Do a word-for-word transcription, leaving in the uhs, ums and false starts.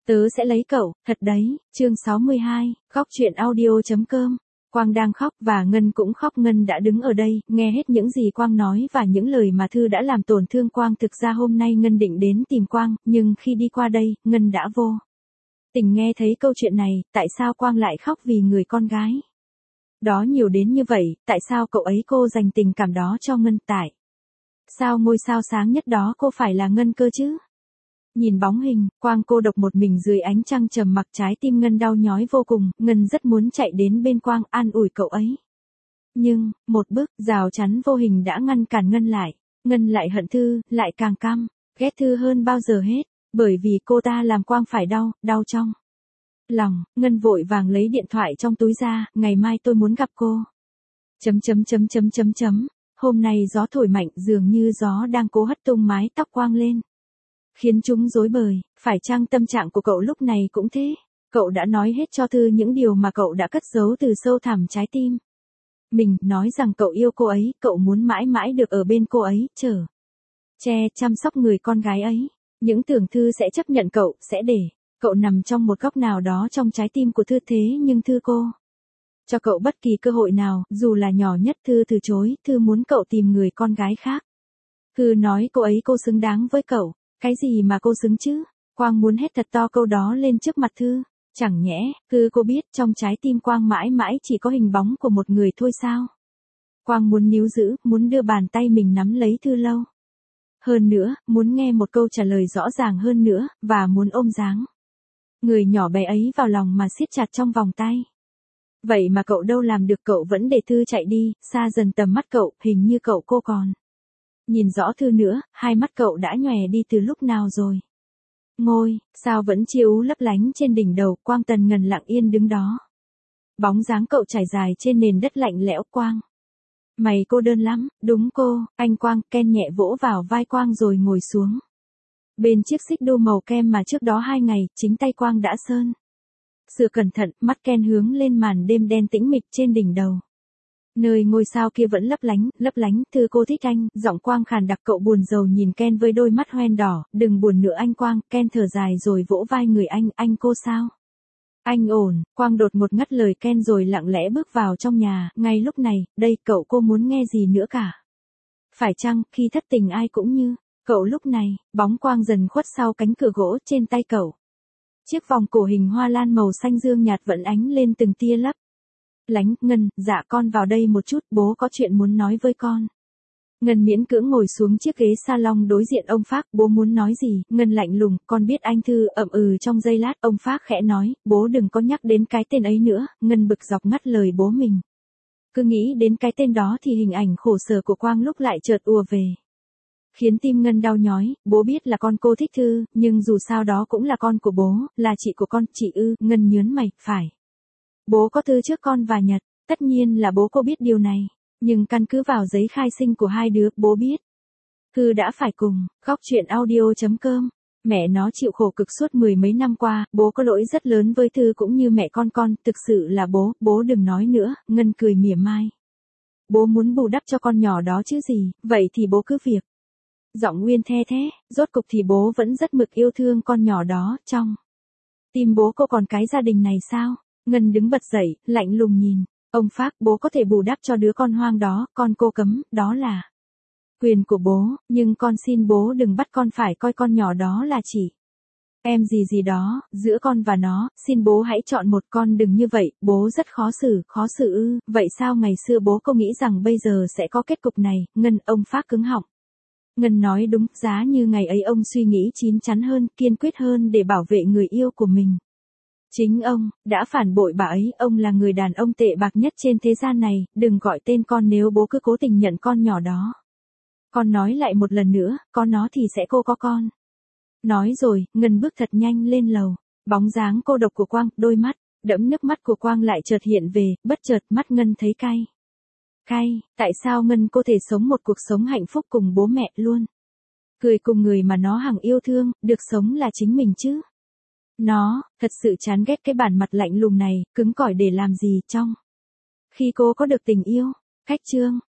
Tớ sẽ lấy cậu, thật đấy, chương sáu mươi hai, khóc chuyện audio.com. Quang đang khóc và Ngân cũng khóc. Ngân đã đứng ở đây, nghe hết những gì Quang nói và những lời mà Thư đã làm tổn thương Quang. Thực ra hôm nay Ngân định đến tìm Quang, nhưng khi đi qua đây, Ngân đã vô tình nghe thấy câu chuyện này, tại sao Quang lại khóc vì người con gái đó nhiều đến như vậy, tại sao cậu ấy cô dành tình cảm đó cho Ngân, tại sao ngôi sao sáng nhất đó cô phải là Ngân cơ chứ? Nhìn bóng hình, Quang cô độc một mình dưới ánh trăng trầm mặc, trái tim Ngân đau nhói vô cùng. Ngân rất muốn chạy đến bên Quang an ủi cậu ấy. Nhưng, một bức rào chắn vô hình đã ngăn cản Ngân lại. Ngân lại hận Thư, lại càng căm ghét Thư hơn bao giờ hết, bởi vì cô ta làm Quang phải đau, đau trong lòng. Ngân vội vàng lấy điện thoại trong túi ra, ngày mai tôi muốn gặp cô. Chấm chấm chấm chấm chấm chấm. Hôm nay gió thổi mạnh, dường như gió đang cố hất tung mái tóc Quang lên, khiến chúng rối bời. Phải chăng tâm trạng của cậu lúc này cũng thế? Cậu đã nói hết cho Thư những điều mà cậu đã cất giấu từ sâu thẳm trái tim mình, nói rằng cậu yêu cô ấy, cậu muốn mãi mãi được ở bên cô ấy, chở che chăm sóc người con gái ấy. Những tưởng Thư sẽ chấp nhận cậu, sẽ để cậu nằm trong một góc nào đó trong trái tim của Thư, thế nhưng Thư cô cho cậu bất kỳ cơ hội nào, dù là nhỏ nhất. Thư từ chối. Thư muốn cậu tìm người con gái khác. Thư nói cô ấy cô xứng đáng với cậu. Cái gì mà cô xứng chứ? Quang muốn hét thật to câu đó lên trước mặt Thư. Chẳng nhẽ, Thư cô biết trong trái tim Quang mãi mãi chỉ có hình bóng của một người thôi sao? Quang muốn níu giữ, muốn đưa bàn tay mình nắm lấy Thư lâu hơn nữa, muốn nghe một câu trả lời rõ ràng hơn nữa, và muốn ôm dáng người nhỏ bé ấy vào lòng mà siết chặt trong vòng tay. Vậy mà cậu đâu làm được, cậu vẫn để Thư chạy đi, xa dần tầm mắt cậu, hình như cậu cô còn nhìn rõ Thư nữa, hai mắt cậu đã nhòe đi từ lúc nào rồi. Ngôi sao vẫn chiếu lấp lánh trên đỉnh đầu. Quang Tần Ngần lặng yên đứng đó. Bóng dáng cậu trải dài trên nền đất lạnh lẽo. Quang, mày cô đơn lắm, đúng cô, anh Quang. Ken nhẹ vỗ vào vai Quang rồi ngồi xuống bên chiếc xích đu màu kem mà trước đó hai ngày, chính tay Quang đã sơn sửa cẩn thận. Mắt Ken hướng lên màn đêm đen tĩnh mịch trên đỉnh đầu, nơi ngôi sao kia vẫn lấp lánh, lấp lánh. Thư cô thích anh, giọng Quang khàn đặc. Cậu buồn rầu nhìn Ken với đôi mắt hoen đỏ. Đừng buồn nữa anh Quang. Ken thở dài rồi vỗ vai người anh. Anh cô sao? Anh ổn. Quang đột ngột ngắt lời Ken rồi lặng lẽ bước vào trong nhà. Ngay lúc này, đây, cậu cô muốn nghe gì nữa cả? Phải chăng, khi thất tình ai cũng như cậu lúc này? Bóng Quang dần khuất sau cánh cửa gỗ. Trên tay cậu, chiếc vòng cổ hình hoa lan màu xanh dương nhạt vẫn ánh lên từng tia lấp lánh. Ngân, dạ con vào đây một chút, bố có chuyện muốn nói với con. Ngân miễn cưỡng ngồi xuống chiếc ghế salon đối diện ông Phác. Bố muốn nói gì? Ngân lạnh lùng. Con biết anh. Thư ậm ừ trong giây lát. Ông Phác khẽ nói, bố đừng có nhắc đến cái tên ấy nữa. Ngân bực dọc ngắt lời bố mình. Cứ nghĩ đến cái tên đó thì hình ảnh khổ sở của Quang lúc lại chợt ùa về, khiến tim Ngân đau nhói. Bố biết là con cô thích Thư, nhưng dù sao đó cũng là con của bố, là chị của con. Chị ư? Ngân nhớn mày. Phải. Bố có Thư trước con và Nhật. Tất nhiên là bố cô biết điều này. Nhưng căn cứ vào giấy khai sinh của hai đứa, bố biết Thư đã phải cùng khóc chuyện audio.com. Mẹ nó chịu khổ cực suốt mười mấy năm qua. Bố có lỗi rất lớn với Thư cũng như mẹ con con. Thực sự là bố. Bố đừng nói nữa. Ngân cười mỉa mai. Bố muốn bù đắp cho con nhỏ đó chứ gì. Vậy thì bố cứ việc. Giọng Nguyên the thế. Rốt cục thì bố vẫn rất mực yêu thương con nhỏ đó. Trong tim bố cô còn cái gia đình này sao? Ngân đứng bật dậy, lạnh lùng nhìn ông Phác. Bố có thể bù đắp cho đứa con hoang đó, con cô cấm, đó là quyền của bố, nhưng con xin bố đừng bắt con phải coi con nhỏ đó là chỉ em gì gì đó, giữa con và nó. Xin bố hãy chọn một. Con đừng như vậy, bố rất khó xử. Khó xử ư? Vậy sao ngày xưa bố cô nghĩ rằng bây giờ sẽ có kết cục này? Ngân, ông Phác cứng họng. Ngân nói đúng, giá như ngày ấy ông suy nghĩ chín chắn hơn, kiên quyết hơn để bảo vệ người yêu của mình. Chính ông đã phản bội bà ấy. Ông là người đàn ông tệ bạc nhất trên thế gian này. Đừng gọi tên con nếu bố cứ cố tình nhận con nhỏ đó. Con nói lại một lần nữa, có nó thì sẽ cô có con. Nói rồi, Ngân bước thật nhanh lên lầu. Bóng dáng cô độc của Quang, đôi mắt đẫm nước mắt của Quang lại chợt hiện về. Bất chợt mắt Ngân thấy cay. Cay, tại sao Ngân cô thể sống một cuộc sống hạnh phúc cùng bố mẹ luôn? Cười cùng người mà nó hằng yêu thương, được sống là chính mình chứ. Nó thật sự chán ghét cái bản mặt lạnh lùng này, cứng cỏi để làm gì trong khi cô có được tình yêu. Cách chương